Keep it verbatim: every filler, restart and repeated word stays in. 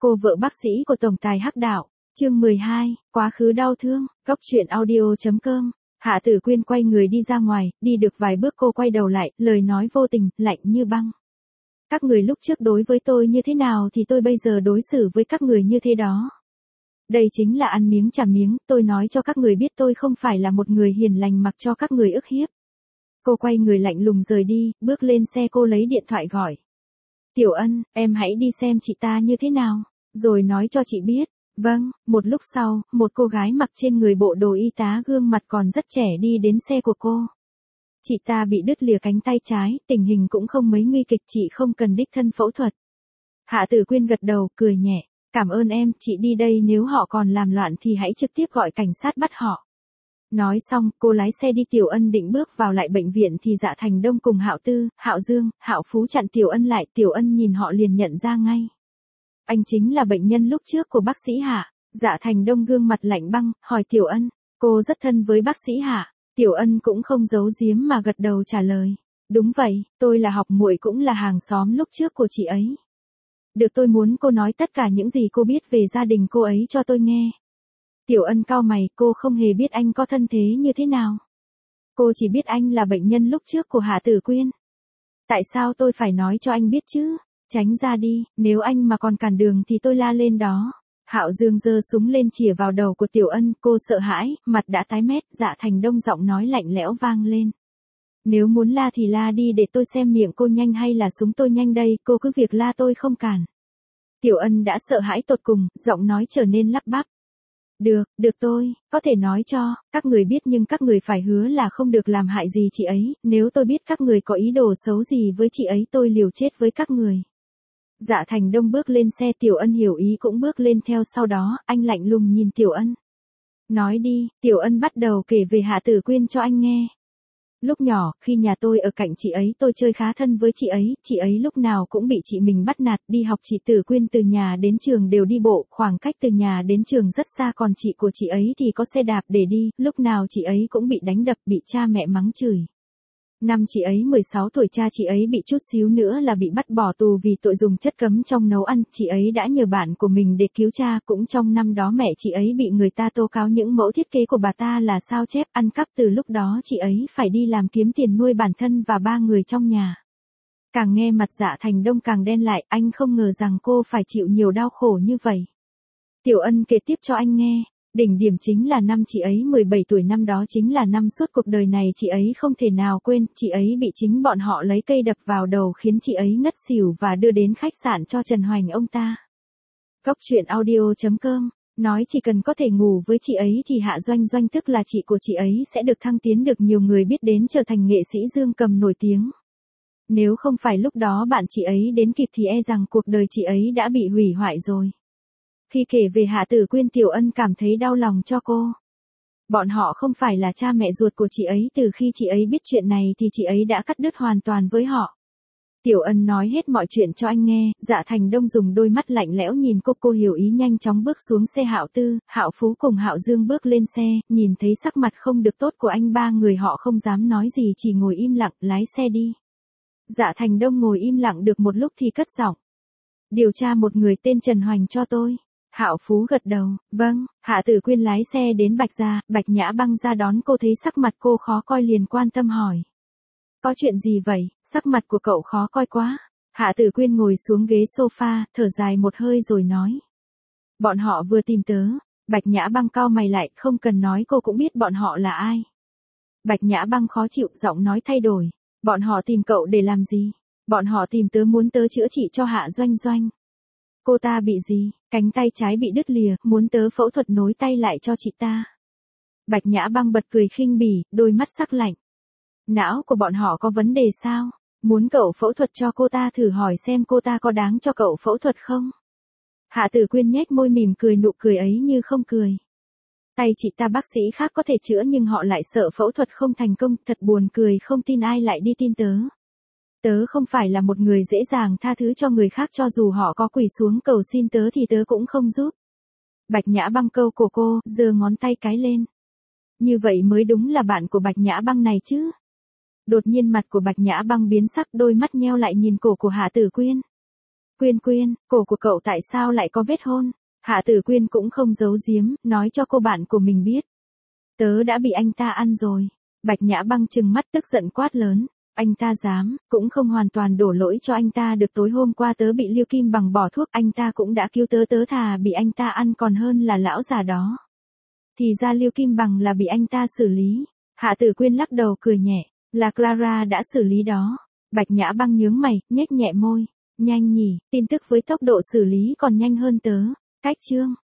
Cô vợ bác sĩ của tổng tài Hắc Đạo, chương mười hai, quá khứ đau thương, góc truyện audio.com. Hạ Tử Quyên quay người đi ra ngoài, đi được vài bước cô quay đầu lại, lời nói vô tình, lạnh như băng. Các người lúc trước đối với tôi như thế nào thì tôi bây giờ đối xử với các người như thế đó. Đây chính là ăn miếng trả miếng, tôi nói cho các người biết tôi không phải là một người hiền lành mặc cho các người ức hiếp. Cô quay người lạnh lùng rời đi, bước lên xe cô lấy điện thoại gọi. Tiểu Ân, em hãy đi xem chị ta như thế nào, rồi nói cho chị biết. Vâng, một lúc sau, một cô gái mặc trên người bộ đồ y tá gương mặt còn rất trẻ đi đến xe của cô. Chị ta bị đứt lìa cánh tay trái, tình hình cũng không mấy nguy kịch, chị không cần đích thân phẫu thuật. Hạ Tử Quyên gật đầu, cười nhẹ. Cảm ơn em, chị đi đây, nếu họ còn làm loạn thì hãy trực tiếp gọi cảnh sát bắt họ. Nói xong, cô lái xe đi. Tiểu Ân định bước vào lại bệnh viện thì Dạ Thành Đông cùng Hạo Tư, Hạo Dương, Hạo Phú chặn Tiểu Ân lại. Tiểu Ân nhìn họ liền nhận ra ngay. Anh chính là bệnh nhân lúc trước của bác sĩ Hạ. Dạ Thành Đông gương mặt lạnh băng, hỏi Tiểu Ân, cô rất thân với bác sĩ Hạ. Tiểu Ân cũng không giấu giếm mà gật đầu trả lời. Đúng vậy, tôi là học muội cũng là hàng xóm lúc trước của chị ấy. Được, tôi muốn cô nói tất cả những gì cô biết về gia đình cô ấy cho tôi nghe. Tiểu Ân cau mày, cô không hề biết anh có thân thế như thế nào. Cô chỉ biết anh là bệnh nhân lúc trước của Hạ Tử Quyên. Tại sao tôi phải nói cho anh biết chứ? Tránh ra đi, nếu anh mà còn cản đường thì tôi la lên đó. Hạo Dương giơ súng lên chĩa vào đầu của Tiểu Ân, cô sợ hãi, mặt đã tái mét. Dạ Thành Đông giọng nói lạnh lẽo vang lên. Nếu muốn la thì la đi để tôi xem miệng cô nhanh hay là súng tôi nhanh đây, cô cứ việc la tôi không cản. Tiểu Ân đã sợ hãi tột cùng, giọng nói trở nên lắp bắp. Được, được tôi, có thể nói cho, các người biết nhưng các người phải hứa là không được làm hại gì chị ấy, nếu tôi biết các người có ý đồ xấu gì với chị ấy tôi liều chết với các người. Dạ Thành Đông bước lên xe, Tiểu Ân hiểu ý cũng bước lên theo sau đó, anh lạnh lùng nhìn Tiểu Ân. Nói đi, Tiểu Ân bắt đầu kể về Hạ Tử Quyên cho anh nghe. Lúc nhỏ, khi nhà tôi ở cạnh chị ấy tôi chơi khá thân với chị ấy, chị ấy lúc nào cũng bị chị mình bắt nạt. Đi học chị Tử Quyên từ nhà đến trường đều đi bộ, khoảng cách từ nhà đến trường rất xa, còn chị của chị ấy thì có xe đạp để đi, lúc nào chị ấy cũng bị đánh đập, bị cha mẹ mắng chửi. Năm chị ấy mười sáu tuổi cha chị ấy bị chút xíu nữa là bị bắt bỏ tù vì tội dùng chất cấm trong nấu ăn, chị ấy đã nhờ bạn của mình để cứu cha, cũng trong năm đó mẹ chị ấy bị người ta tố cáo những mẫu thiết kế của bà ta là sao chép ăn cắp, từ lúc đó chị ấy phải đi làm kiếm tiền nuôi bản thân và ba người trong nhà. Càng nghe mặt Dạ Thành Đông càng đen lại, anh không ngờ rằng cô phải chịu nhiều đau khổ như vậy. Tiểu Ân kể tiếp cho anh nghe. Đỉnh điểm chính là năm chị ấy mười bảy tuổi, năm đó chính là năm suốt cuộc đời này chị ấy không thể nào quên, chị ấy bị chính bọn họ lấy cây đập vào đầu khiến chị ấy ngất xỉu và đưa đến khách sạn cho Trần Hoành ông ta. Góc truyện audio.com, nói chỉ cần có thể ngủ với chị ấy thì Hạ Doanh Doanh tức là chị của chị ấy sẽ được thăng tiến, được nhiều người biết đến, trở thành nghệ sĩ dương cầm nổi tiếng. Nếu không phải lúc đó bạn chị ấy đến kịp thì e rằng cuộc đời chị ấy đã bị hủy hoại rồi. Khi kể về Hạ Tử Quyên, Tiểu Ân cảm thấy đau lòng cho cô. Bọn họ không phải là cha mẹ ruột của chị ấy, từ khi chị ấy biết chuyện này thì chị ấy đã cắt đứt hoàn toàn với họ. Tiểu Ân nói hết mọi chuyện cho anh nghe. Dạ Thành Đông dùng đôi mắt lạnh lẽo nhìn cô, cô hiểu ý nhanh chóng bước xuống xe. Hạo Tư, Hạo Phú cùng Hạo Dương bước lên xe, nhìn thấy sắc mặt không được tốt của anh, ba người họ không dám nói gì, chỉ ngồi im lặng, lái xe đi. Dạ Thành Đông ngồi im lặng được một lúc thì cất giọng. Điều tra một người tên Trần Hoành cho tôi. Hạo Phú gật đầu, vâng. Hạ Tử Quyên lái xe đến Bạch Gia, Bạch Nhã Băng ra đón cô, thấy sắc mặt cô khó coi liền quan tâm hỏi. Có chuyện gì vậy, sắc mặt của cậu khó coi quá. Hạ Tử Quyên ngồi xuống ghế sofa, thở dài một hơi rồi nói. Bọn họ vừa tìm tớ. Bạch Nhã Băng cau mày lại, không cần nói cô cũng biết bọn họ là ai. Bạch Nhã Băng khó chịu, giọng nói thay đổi. Bọn họ tìm cậu để làm gì? Bọn họ tìm tớ muốn tớ chữa trị cho Hạ Doanh Doanh. Cô ta bị gì? Cánh tay trái bị đứt lìa, muốn tớ phẫu thuật nối tay lại cho chị ta. Bạch Nhã Băng bật cười khinh bỉ, đôi mắt sắc lạnh. Não của bọn họ có vấn đề sao? Muốn cậu phẫu thuật cho cô ta, thử hỏi xem cô ta có đáng cho cậu phẫu thuật không? Hạ Tử Quyên nhếch môi mỉm cười, nụ cười ấy như không cười. Tay chị ta bác sĩ khác có thể chữa nhưng họ lại sợ phẫu thuật không thành công, thật buồn cười, không tin ai lại đi tin tớ. Tớ không phải là một người dễ dàng tha thứ cho người khác, cho dù họ có quỳ xuống cầu xin tớ thì tớ cũng không giúp. Bạch Nhã Băng câu cổ cô, giơ ngón tay cái lên. Như vậy mới đúng là bạn của Bạch Nhã Băng này chứ. Đột nhiên mặt của Bạch Nhã Băng biến sắc, đôi mắt nheo lại nhìn cổ của Hạ Tử Quyên. Quyên Quyên, cổ của cậu tại sao lại có vết hôn? Hạ Tử Quyên cũng không giấu giếm, nói cho cô bạn của mình biết. Tớ đã bị anh ta ăn rồi. Bạch Nhã Băng trừng mắt tức giận quát lớn. Anh ta dám, cũng không hoàn toàn đổ lỗi cho anh ta được tối hôm qua tớ bị Lưu Kim Bằng bỏ thuốc, anh ta cũng đã cứu tớ, tớ thà bị anh ta ăn còn hơn là lão già đó. Thì ra Lưu Kim Bằng là bị anh ta xử lý. Hạ Tử Quyên lắc đầu cười nhẹ, là Clara đã xử lý đó. Bạch Nhã Băng nhướng mày, nhếch nhẹ môi. Nhanh nhỉ, tin tức với tốc độ xử lý còn nhanh hơn tớ. Cách chương